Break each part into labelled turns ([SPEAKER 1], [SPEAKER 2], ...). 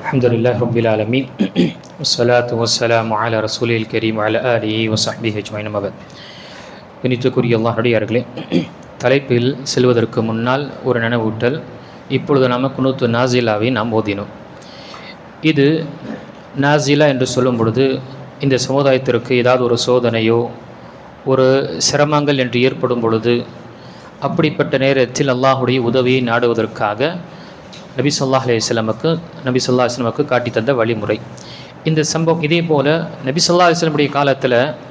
[SPEAKER 1] அல்ஹம்துலில்லாஹி ரப்பில் ஆலமீன் வஸ்ஸலாத்து வஸ்ஸலாமு அலா ரசூலில் கரீம் வஅலா ஆலிஹி வஸஹ்பிஹி அஜ்மஈன் அம்மா பஅத். கணித்துக்குரிய அல்லாஹ்வுடையார்களே, தலைப்பில் செல்வதற்கு முன்னால் ஒரு நினைவூட்டல். இப்பொழுது நாம் குனூத்து நாசிலாவை நாம் ஓதினோம். இது நாசிலா என்று சொல்லும் பொழுது இந்த சமுதாயத்திற்கு ஏதாவது ஒரு சோதனையோ ஒரு சிரமங்கள் என்று ஏற்படும் பொழுது அப்படிப்பட்ட நேரத்தில் அல்லாஹுடைய உதவியை நாடுவதற்காக நபி ஸல்லல்லாஹு அலைஹி வஸல்லமுக்கு காட்டி தந்த வழிமுறை இந்த சம்பவம். இதே போல் நபி ஸல்லல்லாஹு அலைஹி வஸல்லமுடைய காலத்தில்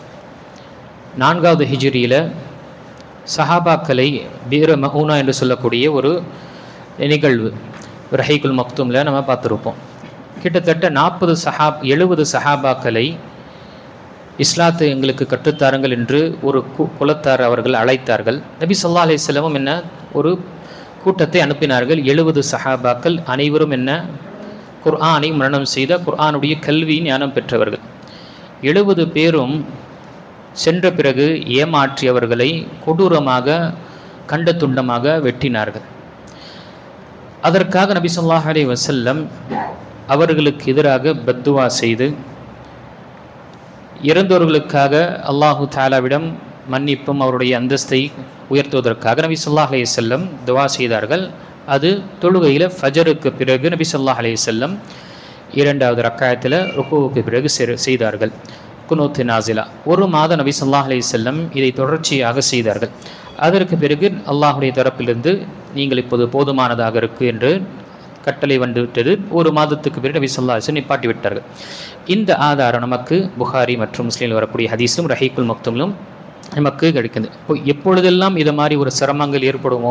[SPEAKER 1] 4வது ஹிஜ்ரியில் சஹாபாக்களை பீர மஊனா என்று சொல்லக்கூடிய ஒரு நிகழ்வு ரஹீகுல் மக்தூமில் நம்ம பார்த்துருப்போம். கிட்டத்தட்ட 70 சஹாபாக்களை இஸ்லாத்தை எங்களுக்கு கற்றுத்தாருங்கள் என்று ஒரு குலத்தார் அவர்கள் அழைத்தார்கள். நபி ஸல்லல்லாஹு அலைஹி வஸல்லம் என்ன ஒரு கூட்டத்தை அனுப்பினார்கள். 70 சஹாபாக்கள் அனைவரும் என்ன குர்ஆனை மரணம் செய்த குர்ஆனுடைய கல்வி ஞானம் பெற்றவர்கள். 70 பேரும் சென்ற பிறகு ஏமாற்றியவர்களை கொடூரமாக கண்ட துண்டமாக வெட்டினார்கள். அதற்காக நபி ஸல்லல்லாஹு அலைஹி வஸல்லம் அவர்களுக்கு எதிராக பத்துவா செய்து இறந்தவர்களுக்காக அல்லாஹு தஆலாவிடம் மன்னிப்பும் அவருடைய அந்தஸ்தை உயர்த்துவதற்காக நபி ஸல்லல்லாஹு அலைஹி வஸல்லம் துஆ செய்தார்கள். அது தொழுகையில் ஃபஜருக்கு பிறகு நபி ஸல்லல்லாஹு அலைஹி வஸல்லம் 2வது ரக்காயத்தில் ருக்குவுக்கு பிறகு செய்தார்கள் குனூத் நாசிலா. ஒரு மாதம் நபி ஸல்லல்லாஹு அலைஹி வஸல்லம் இதை தொடர்ச்சியாக செய்தார்கள். அதற்கு பிறகு அல்லாஹுடைய தரப்பிலிருந்து நீங்கள் இப்போது போதுமானதாக இருக்கு என்று கட்டளை வந்துவிட்டது. ஒரு மாதத்துக்கு பிறகு நபி ஸல்லல்லாஹு அலைஹி வஸல்லம் நிப்பாட்டி விட்டார்கள். இந்த ஆதாரம் நமக்கு புகாரி மற்றும் முஸ்லிமில் வரக்கூடிய ஹதீஸும் ரஹீகுல் மக்தூமிலும் நமக்கு கிடைக்குது. எப்பொழுதெல்லாம் இது மாதிரி ஒரு சிரமங்கள் ஏற்படுமோ,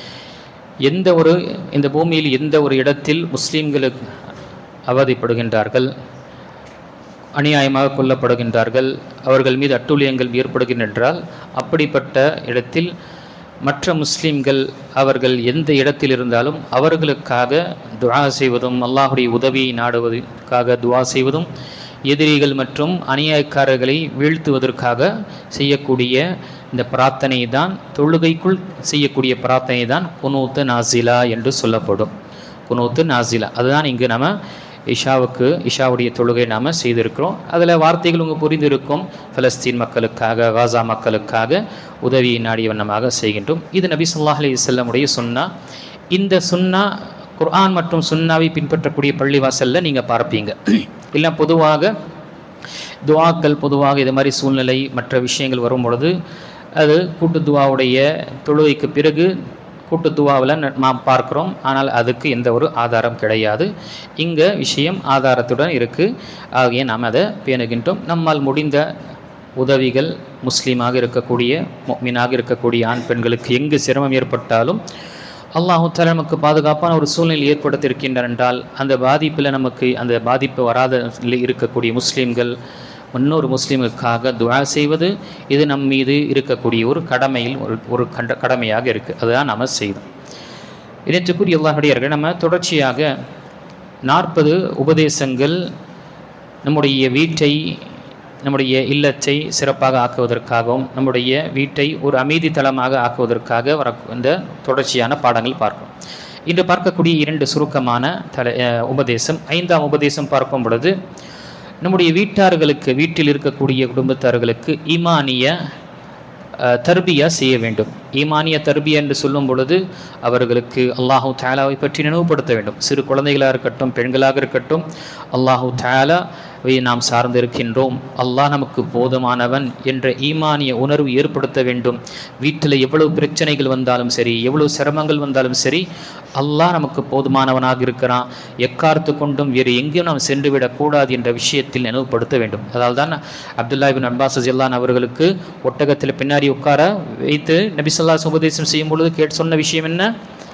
[SPEAKER 1] இந்த பூமியில் எந்த ஒரு இடத்தில் முஸ்லீம்களுக்கு அவதிப்படுகின்றார்கள், அநியாயமாக கொல்லப்படுகின்றார்கள், அவர்கள் மீது அட்டூழியங்கள் ஏற்படுகின்றென்றால் அப்படிப்பட்ட இடத்தில் மற்ற முஸ்லீம்கள் அவர்கள் எந்த இடத்தில் இருந்தாலும் அவர்களுக்காக துஆ செய்வதும் அல்லாஹுடைய உதவியை நாடுவதற்காக துஆ செய்வதும் எதிரிகள் மற்றும் அநியாயக்காரர்களை வீழ்த்துவதற்காக செய்யக்கூடிய இந்த பிரார்த்தனை தான், தொழுகைக்குள் செய்யக்கூடிய பிரார்த்தனை தான் குனூத்து நாசிலா என்று சொல்லப்படும். குனூத்து நாசிலா அதுதான் இங்கு நம்ம இஷாவுடைய தொழுகை நாம் செய்திருக்கிறோம். அதில் வார்த்தைகள் உங்களுக்கு புரிந்திருக்கும். பலஸ்தீன் மக்களுக்காக, காசா மக்களுக்காக உதவியை நாடிய வண்ணமாக செய்கின்றோம். இது நபி ஸல்லல்லாஹு அலைஹி வஸல்லமுடைய சுன்னா. இந்த சுன்னா குர்ஆன் மற்றும் சுன்னாவை பின்பற்றக்கூடிய பள்ளிவாசலில் நீங்கள் பார்ப்பீங்க. இல்லை பொதுவாக துஆக்கள் பொதுவாக இது மாதிரி சூழ்நிலை மற்ற விஷயங்கள் வரும் பொழுது அது கூட்டு துஆவுடைய தொழுகைக்கு பிறகு கூட்டு துஆவில் நாம் பார்க்குறோம். ஆனால் அதுக்கு எந்த ஒரு ஆதாரம் கிடையாது. இங்கே விஷயம் ஆதாரத்துடன் இருக்குது. ஆகிய நாம் அதை பேணுகின்றோம். நம்மால் முடிந்த உதவிகள் முஸ்லீமாக இருக்கக்கூடிய முஃமினாக இருக்கக்கூடிய ஆண் பெண்களுக்கு எங்கு சிரமம் ஏற்பட்டாலும் அல்லாஹு தஆலா நமக்கு பாதுகாப்பான ஒரு சூழ்நிலை ஏற்படுத்தியிருக்கின்றார் என்றால் அந்த பாதிப்பு வராத இருக்கக்கூடிய முஸ்லீம்கள் இன்னொரு முஸ்லீமுக்காக துஆ செய்வது இது நம் மீது இருக்கக்கூடிய ஒரு கடமையில் ஒரு கடமையாக இருக்குது. அதுதான் நம்ம செய்தோம். இதற்குரிய அல்லாஹ்வுடையார்கள் நம்ம தொடர்ச்சியாக 40 உபதேசங்கள் நம்முடைய வீட்டை, நம்முடைய இல்லத்தை சிறப்பாக ஆக்குவதற்காகவும் நம்முடைய வீட்டை ஒரு அமைதி தளமாக ஆக்குவதற்காக இந்த தொடர்ச்சியான பாடங்கள் பார்ப்போம். இன்று பார்க்கக்கூடிய 2 சுருக்கமான உபதேசம். 5ஆம் உபதேசம் பார்க்கும் பொழுது நம்முடைய வீட்டில் இருக்கக்கூடிய குடும்பத்தார்களுக்கு ஈமானிய தர்பியா செய்ய வேண்டும். ஈமானிய தர்பியா என்று சொல்லும் பொழுது அவர்களுக்கு அல்லாஹு தஆலாவை பற்றி நினைவுபடுத்த வேண்டும். சிறு குழந்தைகளாக இருக்கட்டும், பெண்களாக இருக்கட்டும், அல்லாஹு தஆலாவை நாம் சார்ந்திருக்கின்றோம், அல்லாஹ் நமக்கு போதுமானவன் என்ற ஈமானிய உணர்வு ஏற்படுத்த வேண்டும். வீட்டில் எவ்வளவு பிரச்சனைகள் வந்தாலும் சரி, எவ்வளவு சிரமங்கள் வந்தாலும் சரி, அல்லாஹ் நமக்கு போதுமானவனாக இருக்கிறான், எக்கார்த்து கொண்டும் வேறு எங்கேயும் நாம் சென்று விடக்கூடாது என்ற விஷயத்தில் நினைவுபடுத்த வேண்டும். அதால் தான் அப்துல்லா இப்னு அப்பாஸ் ரலியல்லாஹு அவர்களுக்கு ஒட்டகத்தில் பின்னாடி உட்கார வைத்து நபி ஸல்லல்லாஹு அலைஹி வஸல்லம் உபதேசம் செய்யும் பொழுது சொன்ன விஷயம் என்ன?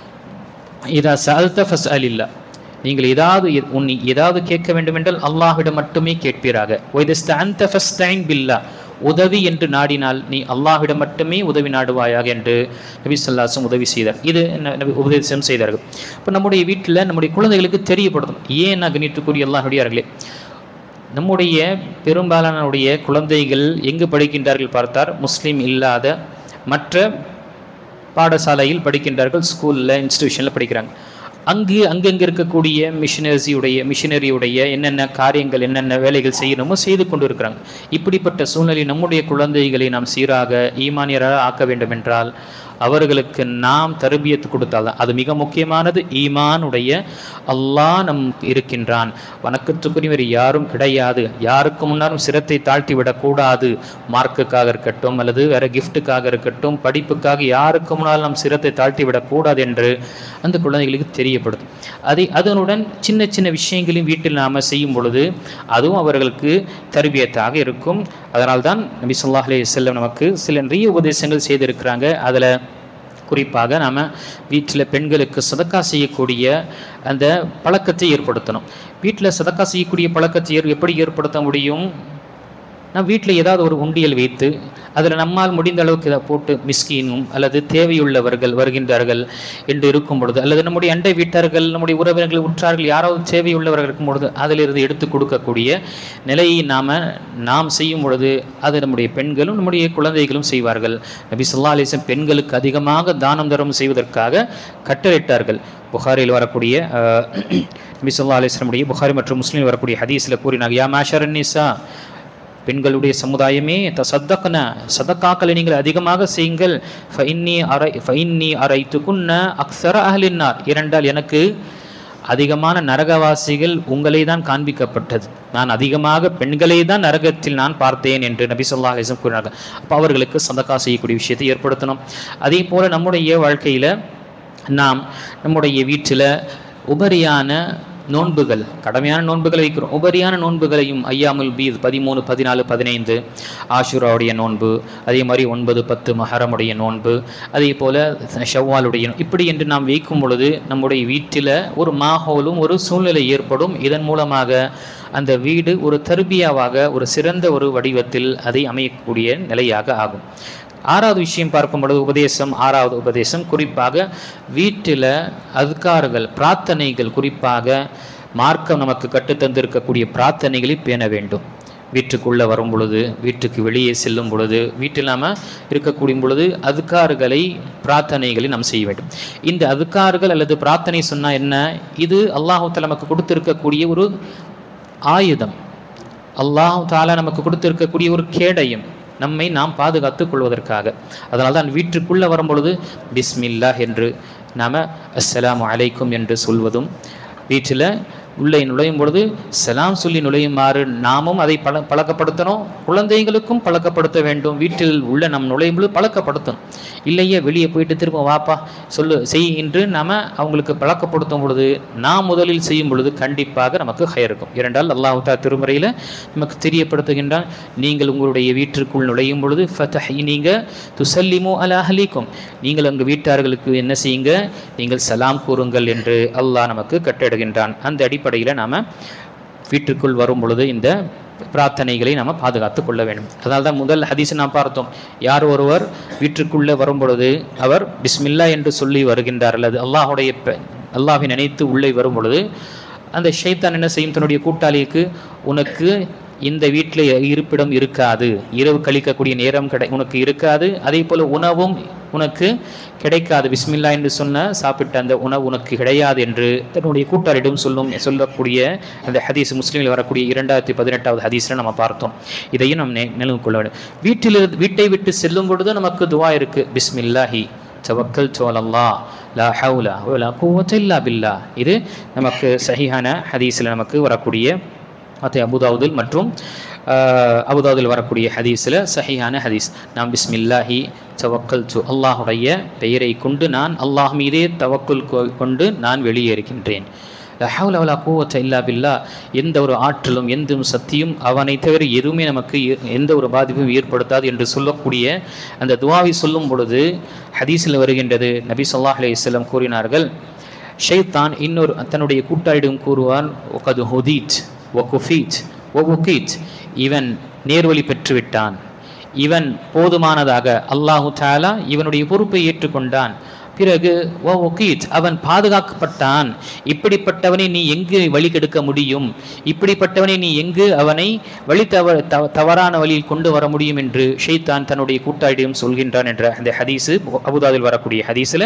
[SPEAKER 1] இதா சஅல்த ஃபஸ்அலில்லா, நீங்கள் ஏதாவது கேட்க வேண்டும் என்றால் அல்லாஹ்விடம் மட்டுமே கேட்பீராக. வஇதஸ்தஅன்த ஃபஸ்தஇன் பில்லாஹ், உதவி என்று நாடினால் நீ அல்லாஹ்விடம் மட்டுமே உதவி நாடுவாயாக என்று நபி ஸல்லல்லாஹு அலைஹி வஸல்லம் உதவி செய்தார். இது உபதேசம் செய்தார்கள். இப்போ நம்முடைய வீட்டில் நம்முடைய குழந்தைகளுக்கு தெரியப்படுத்தும். ஏன் கணித்துக்குரிய அல்லாஹ்வுடையார்களே, நம்முடைய பெரும்பாலானுடைய குழந்தைகள் எங்கு படிக்கின்றார்கள் பார்த்தார், முஸ்லீம் இல்லாத மற்ற பாடசாலையில் படிக்கின்றார்கள், ஸ்கூலில் இன்ஸ்டிடியூஷனில் படிக்கிறாங்க. அங்கங்கே இருக்கக்கூடிய மிஷினரியுடைய என்னென்ன காரியங்கள் என்னென்ன வேலைகள் செய்யணுமோ செய்து கொண்டு இருக்கிறாங்க. இப்படிப்பட்ட சூழ்நிலை நம்முடைய குழந்தைகளை நாம் சீராக ஈமானியராக ஆக்க வேண்டும் என்றால் அவர்களுக்கு நாம் தர்பியத்து கொடுத்தால்தான். அது மிக முக்கியமானது. ஈமானுடைய அல்லாஹ் நம் இருக்கின்றான், வணக்கத்துக்குரியவர் யாரும் கிடையாது, யாருக்கு முன்னாலும் சிரத்தை தாழ்த்தி விடக்கூடாது. மார்க்குக்காக இருக்கட்டும் அல்லது வேற கிஃப்ட்டுக்காக இருக்கட்டும், படிப்புக்காக யாருக்கு முன்னாலும் நாம் சிரத்தை தாழ்த்தி விடக்கூடாது என்று அந்த குழந்தைகளுக்கு தெரியப்படுது. அதனுடன் சின்ன சின்ன விஷயங்களையும் வீட்டில் நாம் செய்யும் பொழுது அதுவும் அவர்களுக்கு தர்பியத்தாக இருக்கும். அதனால்தான் நபி ஸல்லல்லாஹு அலைஹி வஸல்லம் நமக்கு சில நிறைய உபதேசங்கள் செய்திருக்கிறாங்க. அதில் குறிப்பாக நாம் வீட்டில் பெண்களுக்கு சதக்கா செய்யக்கூடிய அந்த பழக்கத்தை ஏற்படுத்தணும். வீட்டில் சதக்கா செய்யக்கூடிய பழக்கத்தை எப்படி ஏற்படுத்த முடியும்? நான் வீட்டில் ஏதாவது ஒரு உண்டியல் வைத்து அதில் நம்மால் முடிந்த அளவுக்கு இதை போட்டு மிஸ்கீனும் அல்லது தேவையுள்ளவர்கள் வருகின்றார்கள் என்று இருக்கும் பொழுது, அல்லது நம்முடைய அண்டை வீட்டார்கள் நம்முடைய உறவினர்கள் உற்றார்கள் யாராவது தேவையுள்ளவர்கள் இருக்கும் பொழுது அதிலிருந்து எடுத்து கொடுக்கக்கூடிய நிலையை நாம் செய்யும் பொழுது அது நம்முடைய பெண்களும் நம்முடைய குழந்தைகளும் செய்வார்கள். நபி ஸல்லல்லாஹு அலைஹி வஸல்லம் பெண்களுக்கு அதிகமாக தானம் தர்மம் செய்வதற்காக கட்டளையிட்டார்கள். புகாரில் வரக்கூடிய நபி ஸல்லல்லாஹு அலைஹி வஸல்லம் புகாரி மற்றும் முஸ்லிமில் வரக்கூடிய ஹதீஸில் கூறினாங்க, யா மாஷரன் நிஸா, பெண்களுடைய சமுதாயமே, தசத்தக்ன, சதக்காக்களை நீங்கள் அதிகமாக செய்யுங்கள். ஃபஇன்னி அரைத்துக்குன்ன அக்ஸர அஹ்லின்னார், இரண்டால் எனக்கு அதிகமான நரகவாசிகள் உங்களை தான் காண்பிக்கப்பட்டது, நான் அதிகமாக பெண்களை தான் நரகத்தில் நான் பார்த்தேன் என்று நபி ஸல்லல்லாஹு அலைஹி வஸல்லம் கூறினார்கள். அப்போ அவர்களுக்கு சதக்கா செய்யக்கூடிய விஷயத்தை ஏற்படுத்தணும். அதே போல் நம்முடைய வாழ்க்கையில் நாம் நம்முடைய வீட்டில் உபரியான நோன்புகள், கடமையான நோன்புகளை வைக்கிறோம், உபரியான நோன்புகளையும் ஐயாமுல் பீத் 13, 14, 15 ஆஷுராவுடைய நோன்பு, அதே மாதிரி 9, 10 மஹரமுடைய நோன்பு, அதே போல் ஷவ்வாலுடைய, இப்படி என்று நாம் வைக்கும் பொழுது நம்முடைய வீட்டில் ஒரு மாஹோலும் ஒரு சூழ்நிலை ஏற்படும். இதன் மூலமாக அந்த வீடு ஒரு தர்பியாவாக ஒரு சிறந்த ஒரு வடிவத்தில் அதை அமையக்கூடிய நிலையாக ஆகும். ஆறாவது விஷயம் பார்க்கும் பொழுது ஆறாவது உபதேசம் குறிப்பாக வீட்டில் அஸ்கார்கள், பிரார்த்தனைகள், குறிப்பாக மார்க்கம் நமக்கு கற்றுத்தந்திருக்கக்கூடிய பிரார்த்தனைகளை பேண வேண்டும். வீட்டுக்குள்ளே வரும் பொழுது, வீட்டுக்கு வெளியே செல்லும் பொழுது, வீட்டில் நாம் இருக்கக்கூடிய பொழுது அஸ்கார்களை, பிரார்த்தனைகளை நாம் செய்ய வேண்டும். இந்த அஸ்கார்கள் அல்லது பிரார்த்தனை சொன்னால் என்ன? இது அல்லாஹ் தஆலா நமக்கு கொடுத்திருக்கக்கூடிய ஒரு ஆயுதம், அல்லாஹ் தஆலா நமக்கு கொடுத்திருக்கக்கூடிய ஒரு கேடயம், நம்மை நாம் பாதுகாத்து கொள்வதற்காக. அதனால் தான் வீட்டுக்குள்ளே வரும்பொழுது பிஸ்மில்லாஹ் என்று நாம் அஸ்ஸலாமு அலைக்கும் என்று சொல்வதும், வீட்டில் உள்ளே நுழையும் பொழுது சலாம் சொல்லி நுழையுமாறு நாமும் அதை பழக்கப்படுத்தணும். குழந்தைகளுக்கும் பழக்கப்படுத்த வேண்டும். வீட்டில் உள்ள நம் நுழையும் பொழுது பழக்கப்படுத்தணும். இல்லையே வெளியே போயிட்டு திரும்ப வாப்பா செய் என்று நாம் அவங்களுக்கு பழக்கப்படுத்தும் பொழுது நாம் முதலில் செய்யும் பொழுது கண்டிப்பாக நமக்கு ஹைர் இருக்கும். இரண்டால் அல்லாஹ் தஆலா திருமறையில் நமக்கு தெரியப்படுத்துகின்றான், நீங்கள் உங்களுடைய வீட்டிற்குள் நுழையும் பொழுது நீங்கள் துசல்லிமு அலா அஹ்லிக்கும், நீங்கள் அங்கு வீட்டார்களுக்கு என்ன செய்யுங்க, நீங்கள் சலாம் கூறுங்கள் என்று அல்லாஹ் நமக்கு கட்டளையிடுகின்றான். அந்த அடிப்படையில் நாம் வீட்டுக்குள் வரும் பொழுது இந்த பிரார்த்தனைகளை நாம் பாதுகாத்து கொள்ள வேண்டும். அதனால தான் முதல் ஹதீஸை நாம் பார்த்தோம், யார் ஒருவர் வீட்டுக்குள்ளே வரும் பொழுது அவர் பிஸ்மில்லா என்று சொல்லி வருகின்றார் அல்லது அல்லாஹ்வை நினைத்து உள்ளே வரும் பொழுது அந்த ஷைத்தான் என்ன செய்யும், தன்னுடைய கூட்டாளிக்கு உனக்கு இந்த வீட்டில் இருப்பிடம் இருக்காது, இரவு கழிக்கக்கூடிய நேரம் உனக்கு இருக்காது, அதே போல் உணவும் உனக்கு கிடைக்காது, பிஸ்மில்லா என்று சாப்பிட்ட அந்த உணவு உனக்கு கிடையாது என்று தன்னுடைய கூட்டாளிடம் சொல்லக்கூடிய அந்த ஹதீஸ் முஸ்லிமில் வரக்கூடிய 2018வது ஹதீஸில் நம்ம பார்த்தோம். இதையும் நம்ம நினைவு கொள்ள வேண்டும். வீட்டை விட்டு செல்லும் பொழுது நமக்கு துவா இருக்குது, பிஸ்மில்லாஹி தவக்கல்து அலல்லாஹ் லா ஹவுல வலா குவத்த இல்லா பில்லாஹ். இது நமக்கு சஹீஹான ஹதீஸில் நமக்கு வரக்கூடிய அபுதாவுதில் மற்றும் அபுதாவுதில் வரக்கூடிய ஹதீஸில் சஹீஹான ஹதீஸ். நாம் பிஸ்மில்லாஹி தவக்கல்து, அல்லாஹுடைய பெயரை கொண்டு நான் அல்லாஹ் மீதே தவக்குல் கொண்டு நான் வெளியேறுகின்றேன். லா ஹவுல வலா குவத்த இல்லா பில்லாஹ். எந்த ஒரு ஆற்றலும் எந்த சக்தியும் அவனை தவிர எதுவுமே நமக்கு எந்த ஒரு பாதிப்பும் ஏற்படுத்தாது என்று சொல்லக்கூடிய அந்த துவாவை சொல்லும் பொழுது ஹதீஸில் வருகின்றது, நபி ஸல்லல்லாஹு அலைஹி வஸல்லம் கூறினார்கள், ஷைத்தான் இன்னொரு தன்னுடைய கூட்டாளிடம் கூறுவான், ஒகது ஹுதீத் வகுஃபீத் வகுகீத், இவன் நேர்வழி பெற்றுவிட்டான், இவன் போதுமானதாக அல்லாஹு தஆலா இவனுடைய பொறுப்பை ஏற்றுக்கொண்டான், பிறகு அவன் பாதுகாக்கப்பட்டான். இப்படிப்பட்டவனை நீ எங்கு வழி கெடுக்க முடியும், இப்படிப்பட்டவனை நீ எங்கு அவனை வழி தவறான வழியில் கொண்டு வர முடியும் என்று ஷைத்தான் தன்னுடைய கூட்டாளியிடம் சொல்கின்றான் என்ற அந்த ஹதீஸு அபூதாவில் வரக்கூடிய ஹதீஸில்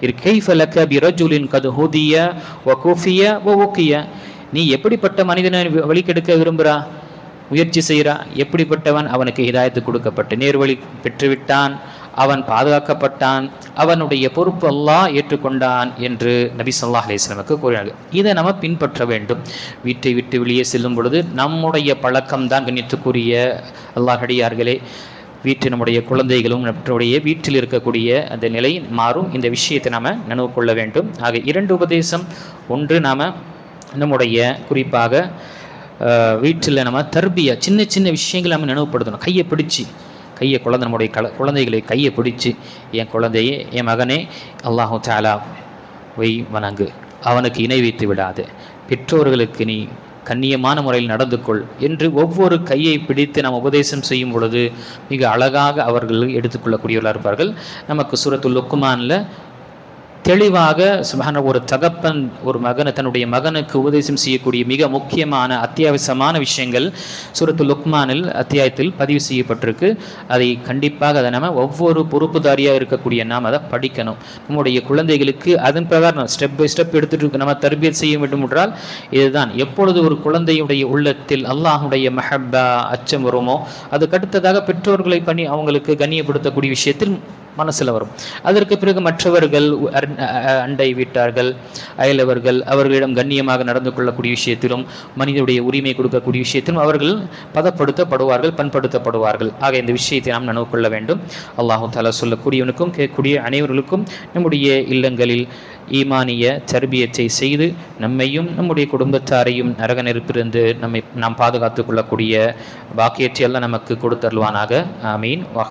[SPEAKER 1] நீ எப்படிப்பட்ட மனிதனை வழி கெடுக்க விரும்புகிறா, முயற்சி செய்கிறா, எப்படிப்பட்டவன் அவனுக்கு ஹிதாயத்து கொடுக்கப்பட்டு நேர்வழி பெற்றுவிட்டான், அவன் பாதுகாக்கப்பட்டான், அவனுடைய பொறுப்பு அல்லாஹ் ஏற்றுக்கொண்டான் என்று நபி ஸல்லல்லாஹு அலைஹி வஸல்லம் கூறினார்கள். இதை நம்ம பின்பற்ற வேண்டும். வீட்டை விட்டு வெளியே செல்லும் பொழுது நம்முடைய பழக்கம்தான் கண்ணியத்துக்குரிய அல்லாஹ் அடியார்களே, நம்முடைய குழந்தைகளும் நம்முடைய வீட்டில் இருக்கக்கூடிய அந்த நிலை மாறும். இந்த விஷயத்தை நாம் நினைவு கொள்ள வேண்டும். ஆக 2 உபதேசம். ஒன்று, நாம் நம்முடைய குறிப்பாக வீட்டில் நம்ம தர்பியா சின்ன சின்ன விஷயங்களை நம்ம நினைவுபடுத்தணும். நம்முடைய குழந்தைகளை கையை பிடிச்சி, என் குழந்தையே, என் மகனே, அல்லாஹு தஆலாவை வணங்கு, அவனுக்கு இணை வைத்து விடாது, பெற்றோர்களுக்கு நீ கண்ணியமான முறையில் நடந்து கொள் என்று ஒவ்வொரு கையை பிடித்து நாம் உபதேசம் செய்யும் பொழுது மிக அழகாக அவர்கள் எடுத்துக்கொள்ளக்கூடியவர்களாக இருப்பார்கள். நமக்கு சூரத்துல் லுக்மானில் தெளிவாக சுப்ஹானல்லாஹ் ஒரு தகப்பன் ஒரு தன்னுடைய மகனுக்கு உபதேசம் செய்யக்கூடிய மிக முக்கியமான அத்தியாவசியமான விஷயங்கள் சூரத்துல் லுக்மானில் அத்தியாயத்தில் பதிவு செய்யப்பட்டிருக்கு. அதை கண்டிப்பாக நம்ம ஒவ்வொரு பொறுப்புதாரியாக இருக்கக்கூடிய நாம் அதை படிக்கணும். நம்முடைய குழந்தைகளுக்கு அதன் பிரகாரம் ஸ்டெப் பை ஸ்டெப் எடுத்துட்டு நம்ம தர்பியத் செய்ய வேண்டும் என்றால் இதுதான். எப்பொழுது ஒரு குழந்தையுடைய உள்ளத்தில் அல்லாஹுடைய மஹப்பா அச்சம் வருமோ, அதுக்கு அடுத்ததாக பெற்றோர்களை அவங்களுக்கு கண்ணியப்படுத்தக்கூடிய விஷயத்தில் மனசில் வரும். அதற்கு பிறகு மற்றவர்கள், அண்டை வீட்டார்கள், அயலவர்கள், அவர்களிடம் கண்ணியமாக நடந்து கொள்ளக்கூடிய விஷயத்திலும் மனிதனுடைய உரிமை கொடுக்கக்கூடிய விஷயத்திலும் அவர்கள் பதப்படுத்தப்படுவார்கள், பண்படுத்தப்படுவார்கள். ஆக இந்த விஷயத்தை நாம் நினைவு கொள்ள வேண்டும். அல்லாஹு தஆலா சொல்லக்கூடியவனுக்கும் கேட்கக்கூடிய அனைவர்களுக்கும் நம்முடைய இல்லங்களில் ஈமானிய தர்பியத்தை செய்து நம்மையும் நம்முடைய குடும்பத்தாரையும் நரக நெருப்பிலிருந்து நாம் பாதுகாத்துக் கொள்ளக்கூடிய பாக்கியத்தை எல்லாம் நமக்கு கொடுத்தருள்வானாக. ஆமீன்.